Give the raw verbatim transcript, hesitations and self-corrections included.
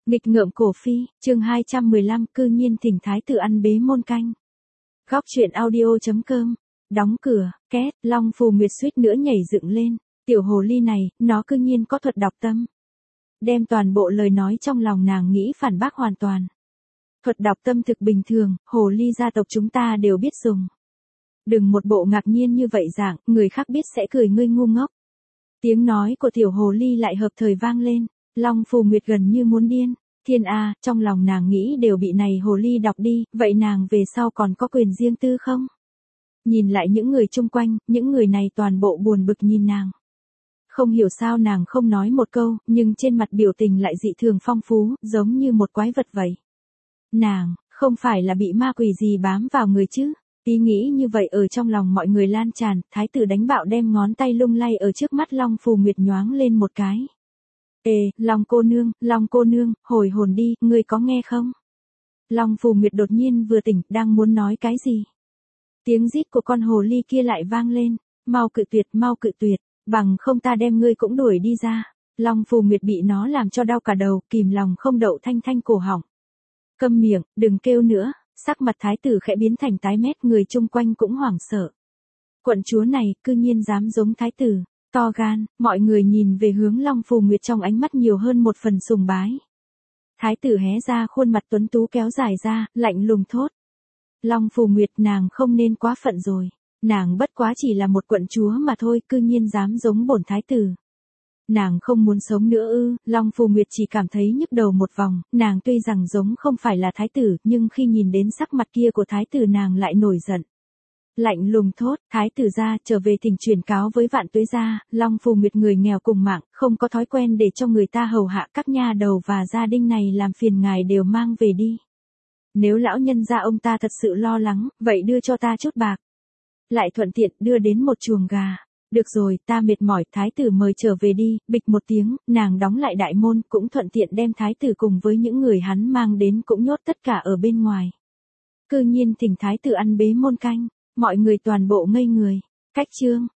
Nghịch ngợm cổ phi, chương hai trăm mười lăm, cư nhiên thỉnh thái tử ăn bế môn canh. Góc truyện audio chấm com. Đóng cửa, két, Long Phù Nguyệt suýt nữa nhảy dựng lên. Tiểu hồ ly này, nó cư nhiên có thuật đọc tâm. Đem toàn bộ lời nói trong lòng nàng nghĩ phản bác hoàn toàn. Thuật đọc tâm thực bình thường, hồ ly gia tộc chúng ta đều biết dùng. Đừng một bộ ngạc nhiên như vậy dạng, người khác biết sẽ cười ngươi ngu ngốc. Tiếng nói của tiểu hồ ly lại hợp thời vang lên. Long Phù Nguyệt gần như muốn điên. Thiên A, trong lòng nàng nghĩ đều bị này hồ ly đọc đi, vậy nàng về sau còn có quyền riêng tư không? Nhìn lại những người chung quanh, những người này toàn bộ buồn bực nhìn nàng. Không hiểu sao nàng không nói một câu, nhưng trên mặt biểu tình lại dị thường phong phú, giống như một quái vật vậy. Nàng, không phải là bị ma quỷ gì bám vào người chứ? Ý nghĩ như vậy ở trong lòng mọi người lan tràn, thái tử đánh bạo đem ngón tay lung lay ở trước mắt Long Phù Nguyệt nhoáng lên một cái. Ê, Long cô nương, Long cô nương, hồi hồn đi, ngươi có nghe không? Long Phù Nguyệt đột nhiên vừa tỉnh, đang muốn nói cái gì? Tiếng rít của con hồ ly kia lại vang lên, mau cự tuyệt, mau cự tuyệt, bằng không ta đem ngươi cũng đuổi đi ra. Long Phù Nguyệt bị nó làm cho đau cả đầu, kìm lòng không đậu thanh thanh cổ họng. Câm miệng, đừng kêu nữa, sắc mặt thái tử khẽ biến thành tái mét, người chung quanh cũng hoảng sợ. Quận chúa này, cư nhiên dám giống thái tử. To gan, mọi người nhìn về hướng Long Phù Nguyệt trong ánh mắt nhiều hơn một phần sùng bái. Thái tử hé ra khuôn mặt tuấn tú kéo dài ra, lạnh lùng thốt. Long Phù Nguyệt, nàng không nên quá phận rồi. Nàng bất quá chỉ là một quận chúa mà thôi, cư nhiên dám giống bổn thái tử. Nàng không muốn sống nữa ư? Long Phù Nguyệt chỉ cảm thấy nhức đầu một vòng, nàng tuy rằng giống không phải là thái tử, nhưng khi nhìn đến sắc mặt kia của thái tử nàng lại nổi giận. Lạnh lùng thốt, thái tử gia trở về thỉnh truyền cáo với Vạn Tuế gia, Long Phù Nguyệt người nghèo cùng mạng, không có thói quen để cho người ta hầu hạ, các nha đầu và gia đình này làm phiền ngài đều mang về đi. Nếu lão nhân gia ông ta thật sự lo lắng, vậy đưa cho ta chút bạc. Lại thuận tiện đưa đến một chuồng gà. Được rồi, ta mệt mỏi, thái tử mời trở về đi. Bịch một tiếng, nàng đóng lại đại môn, cũng thuận tiện đem thái tử cùng với những người hắn mang đến cũng nhốt tất cả ở bên ngoài. Cư nhiên thỉnh thái tử ăn bế môn canh. Mọi người toàn bộ ngây người. Cách chương.